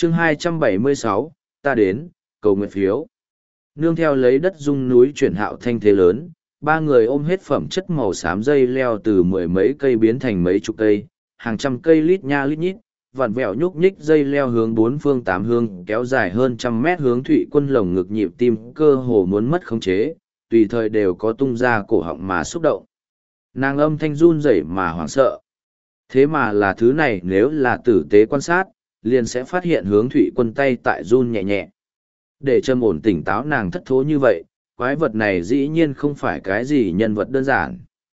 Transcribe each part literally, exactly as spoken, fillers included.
chương hai trăm bảy mươi sáu, ta đến, cầu nguyện phiếu. Nương theo lấy đất dung núi chuyển hạo thanh thế lớn, ba người ôm hết phẩm chất màu xám dây leo từ mười mấy cây biến thành mấy chục cây, hàng trăm cây lít nha lít nhít, vặn vẹo nhúc nhích dây leo hướng bốn phương tám hướng kéo dài hơn trăm mét hướng Thụy Quân lồng ngực nhịp tim cơ hồ muốn mất khống chế, tùy thời đều có tung ra cổ họng mà xúc động. Nàng âm thanh run rẩy mà hoảng sợ. Thế mà là thứ này nếu là tử tế quan sát, liền sẽ phát hiện hướng Thụy Quân tay tại run nhẹ nhẹ. Để trầm ổn tỉnh táo nàng thất thố như vậy, quái vật này dĩ nhiên không phải cái gì nhân vật đơn giản.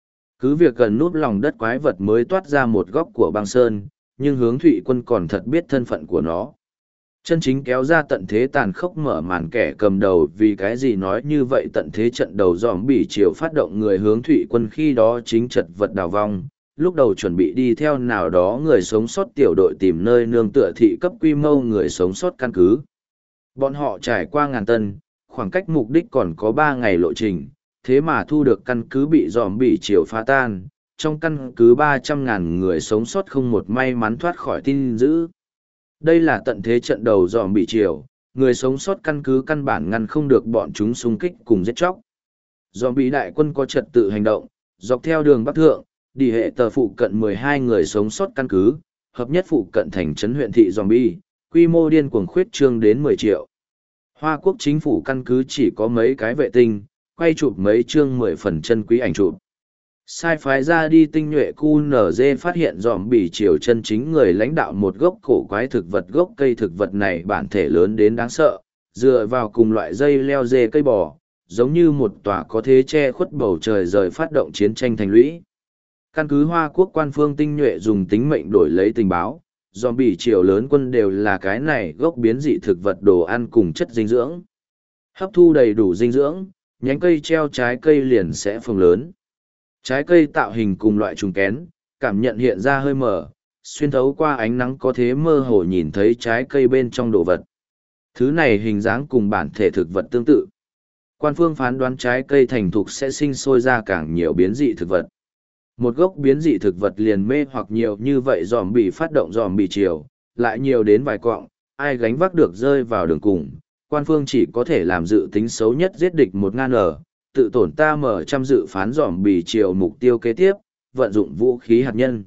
Cứ việc gần núp lòng đất quái vật mới toát ra một góc của băng sơn, nhưng hướng Thụy Quân còn thật biết thân phận của nó. Chân chính kéo ra tận thế tàn khốc mở màn kẻ cầm đầu, vì cái gì nói như vậy, tận thế trận đầu dòm bỉ chiều phát động người hướng Thụy Quân khi đó chính chật vật đào vong, lúc đầu chuẩn bị đi theo nào đó người sống sót tiểu đội tìm nơi nương tựa thị cấp quy mô người sống sót căn cứ. Bọn họ trải qua ngàn tân, khoảng cách mục đích còn có ba ngày lộ trình, thế mà thu được căn cứ bị dòm bỉ chiều phá tan, trong căn cứ ba trăm ngàn người sống sót không một may mắn thoát khỏi tin dữ. Đây là tận thế trận đầu dòm bỉ chiều, người sống sót căn cứ căn bản ngăn không được bọn chúng xung kích cùng giết chóc. Dòm bỉ đại quân có trật tự hành động, dọc theo đường Bắc Thượng, đi hệ tờ phụ cận mười hai người sống sót căn cứ, hợp nhất phụ cận thành trấn huyện thị zombie, quy mô điên cuồng khuyết trương đến mười triệu. Hoa Quốc chính phủ căn cứ chỉ có mấy cái vệ tinh, quay chụp mấy chương mười phần chân quý ảnh chụp. Sai phái ra đi tinh nhuệ cu en giê phát hiện dòm bỉ chiều chân chính người lãnh đạo một gốc cổ quái thực vật, gốc cây thực vật này bản thể lớn đến đáng sợ, dựa vào cùng loại dây leo dê cây bò, giống như một tòa có thế che khuất bầu trời rời phát động chiến tranh thành lũy. Căn cứ Hoa Quốc quan phương tinh nhuệ dùng tính mệnh đổi lấy tình báo, dòm bỉ chiều lớn quân đều là cái này gốc biến dị thực vật đồ ăn cùng chất dinh dưỡng. Hấp thu đầy đủ dinh dưỡng, nhánh cây treo trái cây liền sẽ phồng lớn. Trái cây tạo hình cùng loại trùng kén, cảm nhận hiện ra hơi mờ, xuyên thấu qua ánh nắng có thế mơ hồ nhìn thấy trái cây bên trong đồ vật. Thứ này hình dáng cùng bản thể thực vật tương tự. Quan phương phán đoán trái cây thành thục sẽ sinh sôi ra càng nhiều biến dị thực vật. Một gốc biến dị thực vật liền mê hoặc nhiều như vậy dòm bỉ phát động dòm bỉ chiều, lại nhiều đến vài quọng, ai gánh vác được rơi vào đường cùng. Quan phương chỉ có thể làm dự tính xấu nhất giết địch một ngàn ở, tự tổn ta mở trăm dự phán dòm bỉ chiều mục tiêu kế tiếp, vận dụng vũ khí hạt nhân.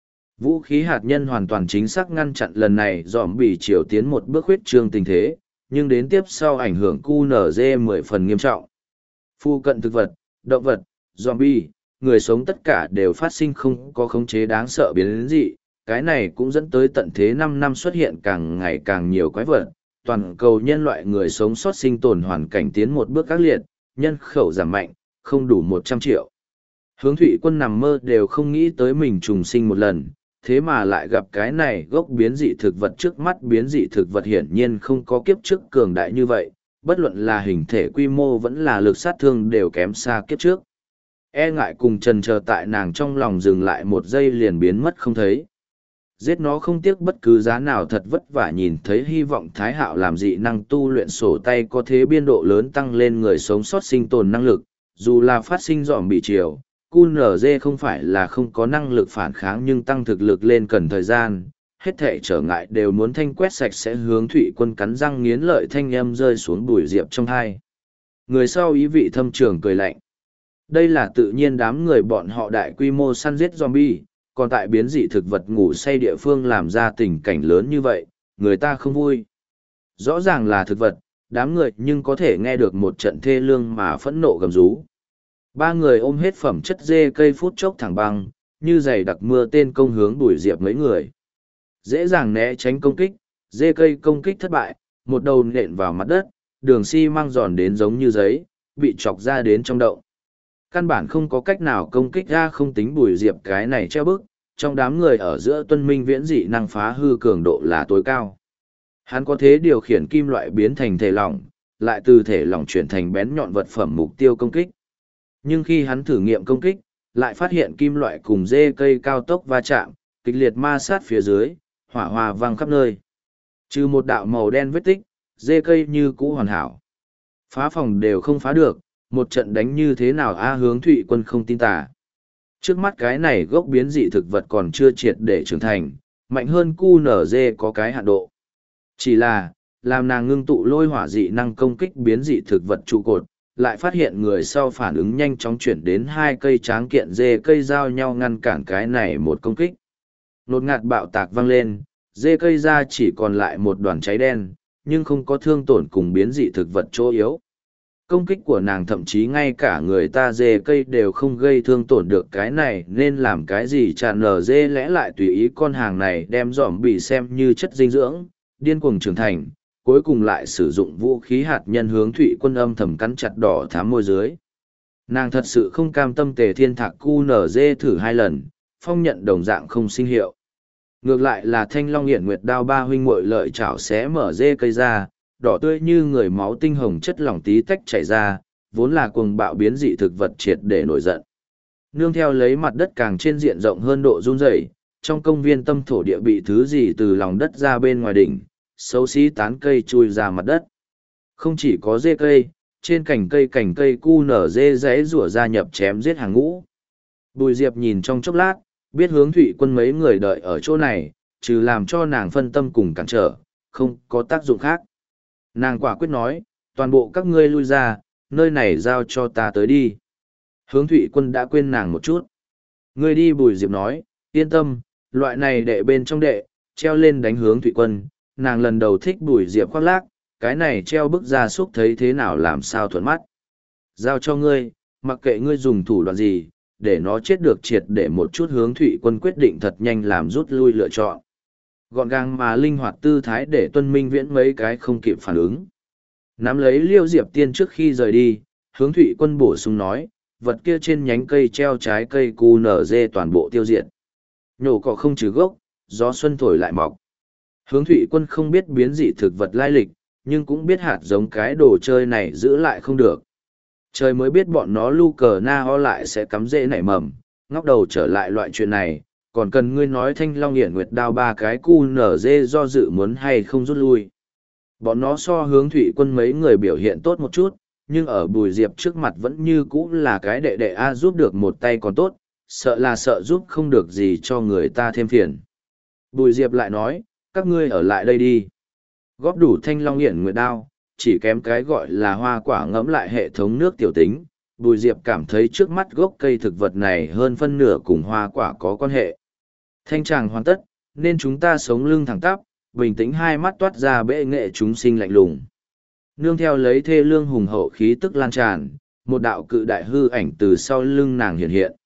Vũ khí hạt nhân hoàn toàn chính xác ngăn chặn lần này dòm bỉ chiều tiến một bước huyết trương tình thế, nhưng đến tiếp sau ảnh hưởng cu en giê mười phần nghiêm trọng. Phu cận thực vật, động vật, zombie, người sống tất cả đều phát sinh không có khống chế đáng sợ biến dị, cái này cũng dẫn tới tận thế năm năm xuất hiện càng ngày càng nhiều quái vật, toàn cầu nhân loại người sống sót sinh tồn hoàn cảnh tiến một bước ác liệt, nhân khẩu giảm mạnh, không đủ một trăm triệu. Hướng Thụy Quân nằm mơ đều không nghĩ tới mình trùng sinh một lần, thế mà lại gặp cái này gốc biến dị thực vật trước mắt. Biến dị thực vật hiển nhiên không có kiếp trước cường đại như vậy, bất luận là hình thể quy mô vẫn là lực sát thương đều kém xa kiếp trước. E ngại cùng trần chờ tại nàng trong lòng dừng lại một giây liền biến mất không thấy. Giết nó không tiếc bất cứ giá nào, thật vất vả nhìn thấy hy vọng Thái Hạo làm dị năng tu luyện sổ tay có thế biên độ lớn tăng lên người sống sót sinh tồn năng lực, dù là phát sinh dòm bị chiều, cu en giê không phải là không có năng lực phản kháng nhưng tăng thực lực lên cần thời gian, hết thể trở ngại đều muốn thanh quét sạch sẽ. Hướng Thụy Quân cắn răng nghiến lợi, thanh âm rơi xuống bùi diệp trong hai. Người sau ý vị thâm trường cười lạnh. Đây là tự nhiên đám người bọn họ đại quy mô săn giết zombie, còn tại biến dị thực vật ngủ say địa phương làm ra tình cảnh lớn như vậy, người ta không vui. Rõ ràng là thực vật, đám người nhưng có thể nghe được một trận thê lương mà phẫn nộ gầm rú. Ba người ôm hết phẩm chất dê cây phút chốc thẳng băng, như giày đặc mưa tên công hướng đuổi diệp mấy người. Dễ dàng né tránh công kích, dê cây công kích thất bại, một đầu nện vào mặt đất, đường xi măng giòn đến giống như giấy, bị chọc ra đến trong động. Căn bản không có cách nào công kích ra, không tính bùi diệp cái này treo bức, trong đám người ở giữa tuân minh viễn dị năng phá hư cường độ là tối cao. Hắn có thế điều khiển kim loại biến thành thể lỏng, lại từ thể lỏng chuyển thành bén nhọn vật phẩm mục tiêu công kích. Nhưng khi hắn thử nghiệm công kích, lại phát hiện kim loại cùng dê cây cao tốc va chạm, kịch liệt ma sát phía dưới, hỏa hoa vang khắp nơi. Trừ một đạo màu đen vết tích, dê cây như cũ hoàn hảo. Phá phòng đều không phá được, một trận đánh như thế nào a? Hướng Thụy Quân không tin tà. Trước mắt cái này gốc biến dị thực vật còn chưa triệt để trưởng thành, mạnh hơn cu en giê có cái hạn độ. Chỉ là, làm nàng ngưng tụ lôi hỏa dị năng công kích biến dị thực vật trụ cột, lại phát hiện người sau phản ứng nhanh chóng chuyển đến hai cây tráng kiện dê cây giao nhau ngăn cản cái này một công kích. Nột ngạt bạo tạc vang lên, dê cây ra chỉ còn lại một đoàn cháy đen, nhưng không có thương tổn cùng biến dị thực vật chỗ yếu. Công kích của nàng thậm chí ngay cả người ta dê cây đều không gây thương tổn được cái này, nên làm cái gì tràn nở dê lẽ lại tùy ý con hàng này đem dòm bị xem như chất dinh dưỡng, điên cuồng trưởng thành, cuối cùng lại sử dụng vũ khí hạt nhân hướng Thụy Quân âm thầm cắn chặt đỏ thám môi dưới. Nàng thật sự không cam tâm Tề Thiên Thạc cu nở dê thử hai lần, phong nhận đồng dạng không sinh hiệu. Ngược lại là Thanh Long Hiển Nguyệt đao ba huynh muội lợi chảo xé mở dê cây ra, đỏ tươi như người máu tinh hồng chất lỏng tí tách chảy ra, vốn là cuồng bạo biến dị thực vật triệt để nổi giận. Nương theo lấy mặt đất càng trên diện rộng hơn độ rung rẩy, trong công viên tâm thổ địa bị thứ gì từ lòng đất ra bên ngoài đỉnh, xấu xí tán cây chui ra mặt đất. Không chỉ có dê cây, trên cành cây cành cây cu nở dê rẽ rủa ra nhập chém giết hàng ngũ. Bùi Diệp nhìn trong chốc lát, biết hướng Thụy Quân mấy người đợi ở chỗ này, trừ làm cho nàng phân tâm cùng cản trở, không có tác dụng khác. Nàng quả quyết nói, toàn bộ các ngươi lui ra, nơi này giao cho ta tới đi. Hướng Thụy Quân đã quên nàng một chút. Ngươi đi, Bùi Diệp nói, yên tâm, loại này đệ bên trong đệ, treo lên đánh Hướng Thụy Quân. Nàng lần đầu thích Bùi Diệp khoác lác, cái này treo bức gia súc thấy thế nào làm sao thuận mắt. Giao cho ngươi, mặc kệ ngươi dùng thủ đoạn gì, để nó chết được triệt để một chút. Hướng Thụy Quân quyết định thật nhanh làm rút lui lựa chọn. Gọn gàng mà linh hoạt tư thái để Tuân Minh Viễn mấy cái không kịp phản ứng. Nắm lấy Liêu Diệp Tiên trước khi rời đi, Hướng Thụy Quân bổ sung nói, vật kia trên nhánh cây treo trái cây cu nở dê toàn bộ tiêu diệt. Nhổ cỏ không trừ gốc, gió xuân thổi lại mọc. Hướng Thụy Quân không biết biến dị thực vật lai lịch, nhưng cũng biết hạt giống cái đồ chơi này giữ lại không được. Trời mới biết bọn nó lu cờ na ho lại sẽ cắm rễ nảy mầm, ngóc đầu trở lại loại chuyện này, còn cần ngươi nói Thanh Long Hiển Nguyệt đao ba cái cu nở dê do dự muốn hay không rút lui. Bọn nó so Hướng Thụy Quân mấy người biểu hiện tốt một chút, nhưng ở Bùi Diệp trước mặt vẫn như cũ là cái đệ đệ A giúp được một tay còn tốt, sợ là sợ giúp không được gì cho người ta thêm phiền. Bùi Diệp lại nói, các ngươi ở lại đây đi. Góp đủ Thanh Long Hiển Nguyệt đao, chỉ kém cái gọi là hoa quả ngẫm lại hệ thống nước tiểu tính. Bùi Diệp cảm thấy trước mắt gốc cây thực vật này hơn phân nửa cùng hoa quả có quan hệ. Thanh tràng hoàn tất, nên chúng ta sống lưng thẳng tắp, bình tĩnh hai mắt toát ra bệ nghệ chúng sinh lạnh lùng. Nương theo lấy thê lương hùng hậu khí tức lan tràn, một đạo cự đại hư ảnh từ sau lưng nàng hiện hiện.